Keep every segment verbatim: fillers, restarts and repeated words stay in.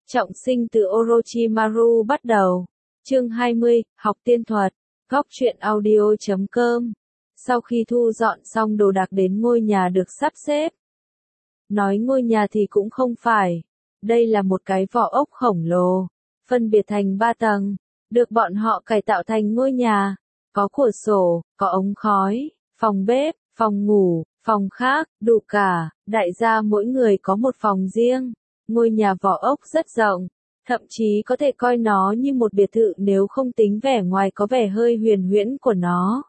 Trọng sinh từ Orochimaru bắt đầu. Chương hai mươi, học tiên thuật. Góc truyện audio chấm com. Sau khi thu dọn xong đồ đạc đến ngôi nhà được sắp xếp. Nói ngôi nhà thì cũng không phải. Đây là một cái vỏ ốc khổng lồ, phân biệt thành ba tầng, được bọn họ cải tạo thành ngôi nhà. Có cửa sổ, có ống khói, phòng bếp, phòng ngủ, phòng khác, đủ cả. Đại gia mỗi người có một phòng riêng. Ngôi nhà vỏ ốc rất rộng, thậm chí có thể coi nó như một biệt thự nếu không tính vẻ ngoài có vẻ hơi huyền huyễn của nó.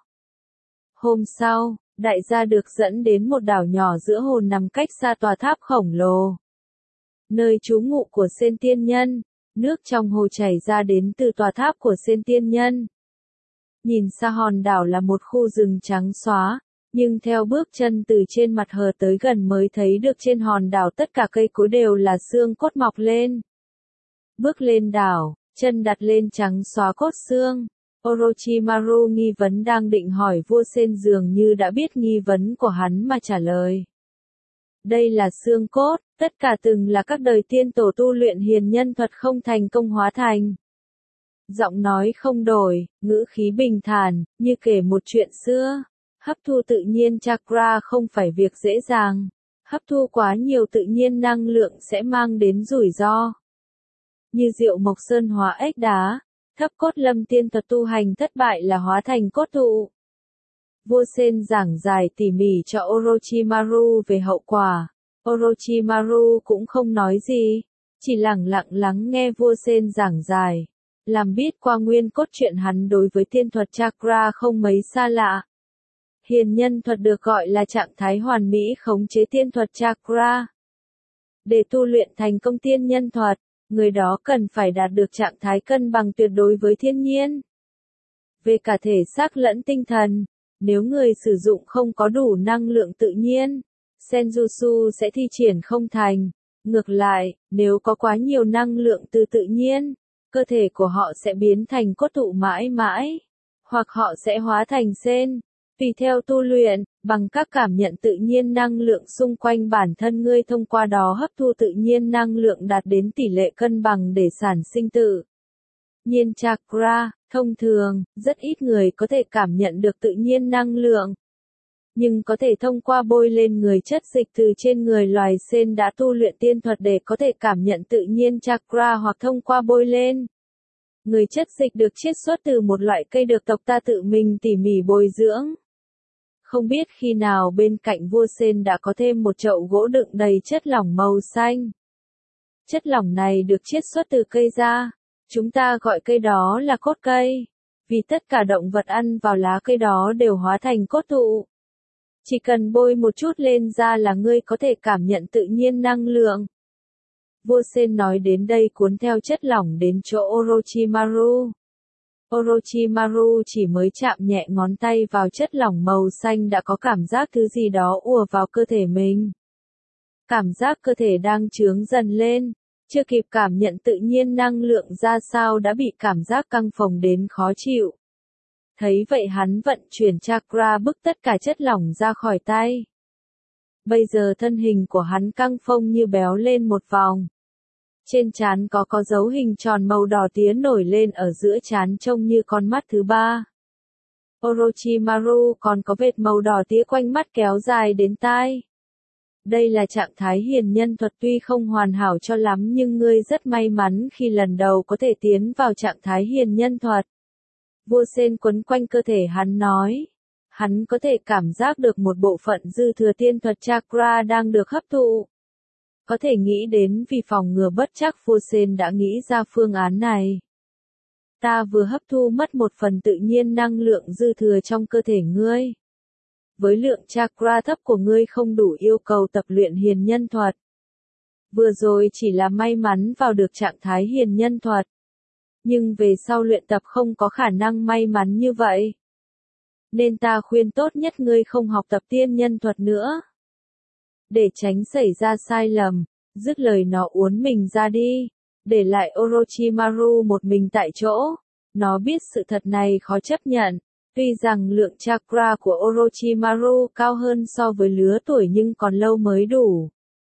Hôm sau, đại gia được dẫn đến một đảo nhỏ giữa hồ nằm cách xa tòa tháp khổng lồ. Nơi trú ngụ của Sen Tiên Nhân, nước trong hồ chảy ra đến từ tòa tháp của Sen Tiên Nhân. Nhìn xa hòn đảo là một khu rừng trắng xóa, nhưng theo bước chân từ trên mặt hồ tới gần mới thấy được trên hòn đảo tất cả cây cối đều là xương cốt mọc lên. Bước lên đảo, chân đặt lên trắng xóa cốt xương. Orochimaru nghi vấn đang định hỏi vua Sen dường như đã biết nghi vấn của hắn mà trả lời. Đây là xương cốt, tất cả từng là các đời tiên tổ tu luyện hiền nhân thuật không thành công hóa thành. Giọng nói không đổi, ngữ khí bình thản, như kể một chuyện xưa. Hấp thu tự nhiên chakra không phải việc dễ dàng. Hấp thu quá nhiều tự nhiên năng lượng sẽ mang đến rủi ro. Như Diệu Mộc Sơn hóa ếch đá, thấp cốt lâm tiên thuật tu hành thất bại là hóa thành cốt thụ. Vua Sen giảng giải tỉ mỉ cho Orochimaru về hậu quả. Orochimaru cũng không nói gì, chỉ lặng lặng lắng nghe vua Sen giảng giải. Làm biết qua nguyên cốt truyện hắn đối với tiên thuật chakra không mấy xa lạ. Hiền nhân thuật được gọi là trạng thái hoàn mỹ khống chế tiên thuật chakra. Để tu luyện thành công tiên nhân thuật, người đó cần phải đạt được trạng thái cân bằng tuyệt đối với thiên nhiên. Về cả thể xác lẫn tinh thần, nếu người sử dụng không có đủ năng lượng tự nhiên, Senjutsu sẽ thi triển không thành. Ngược lại, nếu có quá nhiều năng lượng từ tự nhiên, cơ thể của họ sẽ biến thành cốt thụ mãi mãi, hoặc họ sẽ hóa thành sen. Tùy theo tu luyện, bằng các cảm nhận tự nhiên năng lượng xung quanh bản thân ngươi thông qua đó hấp thu tự nhiên năng lượng đạt đến tỷ lệ cân bằng để sản sinh tự nhiên chakra. Thông thường, rất ít người có thể cảm nhận được tự nhiên năng lượng. Nhưng có thể thông qua bôi lên người chất dịch từ trên người loài sen đã tu luyện tiên thuật để có thể cảm nhận tự nhiên chakra hoặc thông qua bôi lên. Người chất dịch được chiết xuất từ một loại cây được tộc ta tự mình tỉ mỉ bồi dưỡng. Không biết khi nào bên cạnh vua Sen đã có thêm một chậu gỗ đựng đầy chất lỏng màu xanh. Chất lỏng này được chiết xuất từ cây da. Chúng ta gọi cây đó là cốt cây. Vì tất cả động vật ăn vào lá cây đó đều hóa thành cốt thụ. Chỉ cần bôi một chút lên da là ngươi có thể cảm nhận tự nhiên năng lượng. Vua Sen nói đến đây cuốn theo chất lỏng đến chỗ Orochimaru. Orochimaru chỉ mới chạm nhẹ ngón tay vào chất lỏng màu xanh đã có cảm giác thứ gì đó ùa vào cơ thể mình. Cảm giác cơ thể đang chướng dần lên, chưa kịp cảm nhận tự nhiên năng lượng ra sao đã bị cảm giác căng phồng đến khó chịu. Thấy vậy hắn vận chuyển chakra bức tất cả chất lỏng ra khỏi tay. Bây giờ thân hình của hắn căng phồng như béo lên một vòng. Trên trán có có dấu hình tròn màu đỏ tía nổi lên ở giữa trán trông như con mắt thứ ba. Orochimaru còn có vệt màu đỏ tía quanh mắt kéo dài đến tai. Đây là trạng thái hiền nhân thuật tuy không hoàn hảo cho lắm nhưng ngươi rất may mắn khi lần đầu có thể tiến vào trạng thái hiền nhân thuật. Vua Sen quấn quanh cơ thể hắn nói. Hắn có thể cảm giác được một bộ phận dư thừa tiên thuật chakra đang được hấp thụ. Có thể nghĩ đến vì phòng ngừa bất trắc vua Sen đã nghĩ ra phương án này. Ta vừa hấp thu mất một phần tự nhiên năng lượng dư thừa trong cơ thể ngươi. Với lượng chakra thấp của ngươi không đủ yêu cầu tập luyện hiền nhân thuật. Vừa rồi chỉ là may mắn vào được trạng thái hiền nhân thuật. Nhưng về sau luyện tập không có khả năng may mắn như vậy. Nên ta khuyên tốt nhất ngươi không học tập tiên nhân thuật nữa. Để tránh xảy ra sai lầm, dứt lời nó uốn mình ra đi, để lại Orochimaru một mình tại chỗ. Nó biết sự thật này khó chấp nhận, tuy rằng lượng chakra của Orochimaru cao hơn so với lứa tuổi nhưng còn lâu mới đủ.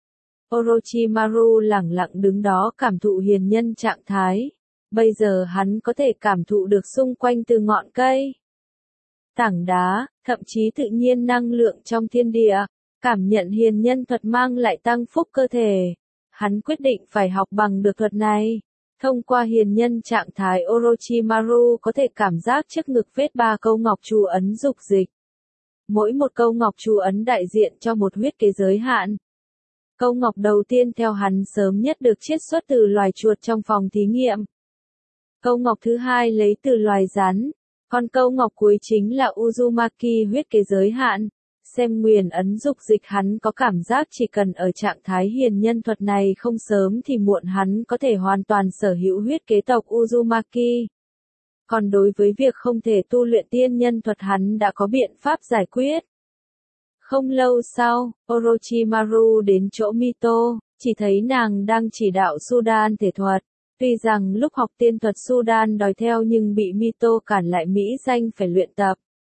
Orochimaru lẳng lặng đứng đó cảm thụ hiền nhân trạng thái. Bây giờ hắn có thể cảm thụ được xung quanh từ ngọn cây, tảng đá, thậm chí tự nhiên năng lượng trong thiên địa. Cảm nhận hiền nhân thuật mang lại tăng phúc cơ thể. Hắn quyết định phải học bằng được thuật này. Thông qua hiền nhân trạng thái, Orochimaru có thể cảm giác trước ngực vết ba câu ngọc chú ấn dục dịch. Mỗi một câu ngọc chú ấn đại diện cho một huyết kế giới hạn. Câu ngọc đầu tiên theo hắn sớm nhất được chiết xuất từ loài chuột trong phòng thí nghiệm. Câu ngọc thứ hai lấy từ loài rắn. Còn câu ngọc cuối chính là Uzumaki huyết kế giới hạn. Xem nguyền ấn dục dịch, hắn có cảm giác chỉ cần ở trạng thái hiền nhân thuật này không sớm thì muộn hắn có thể hoàn toàn sở hữu huyết kế tộc Uzumaki. Còn đối với việc không thể tu luyện tiên nhân thuật, hắn đã có biện pháp giải quyết. Không lâu sau, Orochimaru đến chỗ Mito, chỉ thấy nàng đang chỉ đạo Sudan thể thuật. Tuy rằng lúc học tiên thuật Sudan đòi theo nhưng bị Mito cản lại mỹ danh phải luyện tập.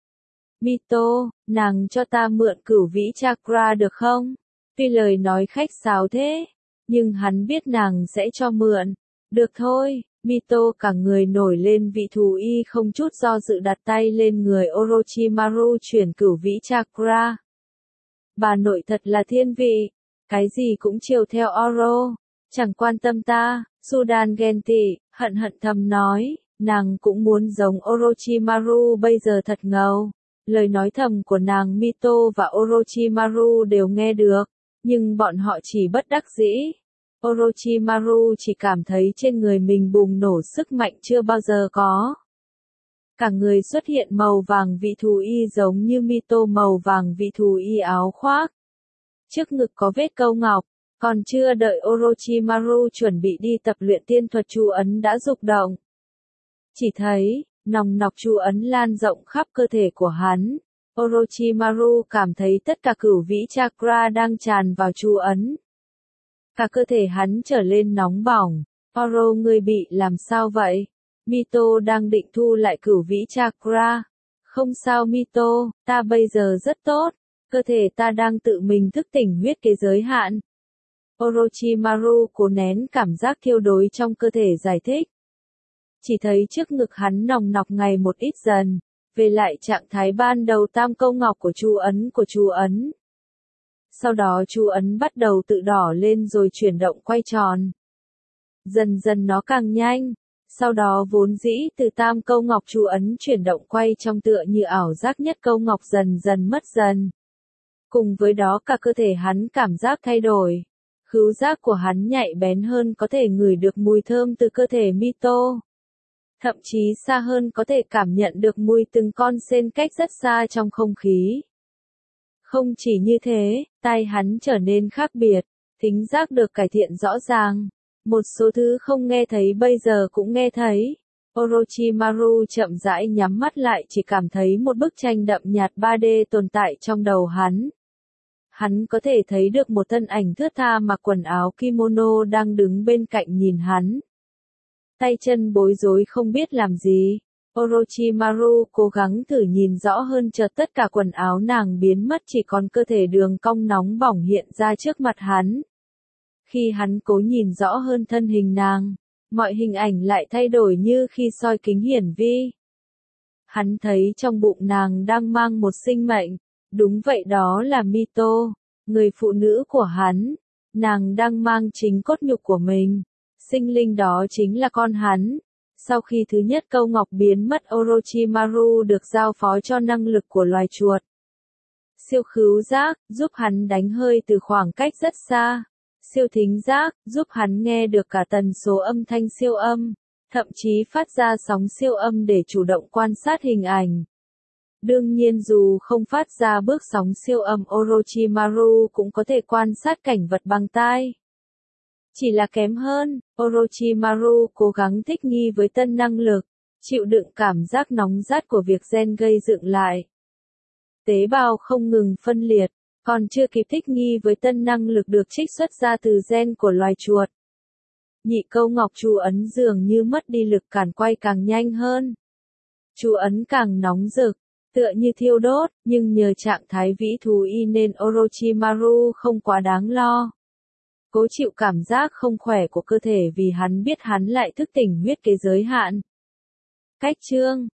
Mito, nàng cho ta mượn cửu vĩ chakra được không? Tuy lời nói khách sáo thế, nhưng hắn biết nàng sẽ cho mượn. Được thôi, Mito cả người nổi lên, vị thù y không chút do dự đặt tay lên người Orochimaru chuyển cửu vĩ chakra. Bà nội thật là thiên vị, cái gì cũng chiều theo Oro, chẳng quan tâm ta. Sudan ghen tị, hận hận thầm nói, nàng cũng muốn giống Orochimaru bây giờ thật ngầu. Lời nói thầm của nàng Mito và Orochimaru đều nghe được, nhưng bọn họ chỉ bất đắc dĩ. Orochimaru chỉ cảm thấy trên người mình bùng nổ sức mạnh chưa bao giờ có. Cả người xuất hiện màu vàng vị thù y giống như Mito, màu vàng vị thù y áo khoác. Trước ngực có vết câu ngọc, còn chưa đợi Orochimaru chuẩn bị đi tập luyện tiên thuật, chú ấn đã dục động. Chỉ thấy nòng nọc chú ấn lan rộng khắp cơ thể của hắn. Orochimaru cảm thấy tất cả cửu vĩ chakra đang tràn vào chú ấn. Cả cơ thể hắn trở lên nóng bỏng. Oro, ngươi bị làm sao vậy? Mito đang định thu lại cửu vĩ chakra. Không sao Mito, ta bây giờ rất tốt. Cơ thể ta đang tự mình thức tỉnh huyết kế giới hạn. Orochimaru cố nén cảm giác thiêu đốt trong cơ thể giải thích. Chỉ thấy trước ngực hắn nòng nọc ngày một ít dần, về lại trạng thái ban đầu tam câu ngọc của chú ấn của chú ấn. Sau đó chú ấn bắt đầu tự đỏ lên rồi chuyển động quay tròn. Dần dần nó càng nhanh, sau đó vốn dĩ từ tam câu ngọc chú ấn chuyển động quay trong tựa như ảo giác nhất câu ngọc dần dần mất dần. Cùng với đó cả cơ thể hắn cảm giác thay đổi. Khứu giác của hắn nhạy bén hơn, có thể ngửi được mùi thơm từ cơ thể Mito. Thậm chí xa hơn có thể cảm nhận được mùi từng con sen cách rất xa trong không khí. Không chỉ như thế, tai hắn trở nên khác biệt, thính giác được cải thiện rõ ràng. Một số thứ không nghe thấy bây giờ cũng nghe thấy. Orochimaru chậm rãi nhắm mắt lại, chỉ cảm thấy một bức tranh đậm nhạt ba D tồn tại trong đầu hắn. Hắn có thể thấy được một thân ảnh thướt tha mặc quần áo kimono đang đứng bên cạnh nhìn hắn. Tay chân bối rối không biết làm gì. Orochimaru cố gắng thử nhìn rõ hơn, chợt tất cả quần áo nàng biến mất, chỉ còn cơ thể đường cong nóng bỏng hiện ra trước mặt hắn. Khi hắn cố nhìn rõ hơn thân hình nàng, mọi hình ảnh lại thay đổi như khi soi kính hiển vi. Hắn thấy trong bụng nàng đang mang một sinh mệnh. Đúng vậy, đó là Mito, người phụ nữ của hắn. Nàng đang mang chính cốt nhục của mình. Sinh linh đó chính là con hắn. Sau khi thứ nhất câu ngọc biến mất, Orochimaru được giao phó cho năng lực của loài chuột. Siêu khứu giác, giúp hắn đánh hơi từ khoảng cách rất xa. Siêu thính giác, giúp hắn nghe được cả tần số âm thanh siêu âm, thậm chí phát ra sóng siêu âm để chủ động quan sát hình ảnh. Đương nhiên dù không phát ra bước sóng siêu âm, Orochimaru cũng có thể quan sát cảnh vật bằng tai. Chỉ là kém hơn, Orochimaru cố gắng thích nghi với tân năng lực, chịu đựng cảm giác nóng rát của việc gen gây dựng lại. Tế bào không ngừng phân liệt, còn chưa kịp thích nghi với tân năng lực được trích xuất ra từ gen của loài chuột. Nhị câu ngọc chú ấn dường như mất đi lực cản quay càng nhanh hơn. Chú ấn càng nóng rực, tựa như thiêu đốt, nhưng nhờ trạng thái vĩ thú y nên Orochimaru không quá đáng lo. Cố chịu cảm giác không khỏe của cơ thể vì hắn biết hắn lại thức tỉnh huyết kế giới hạn. Cách chương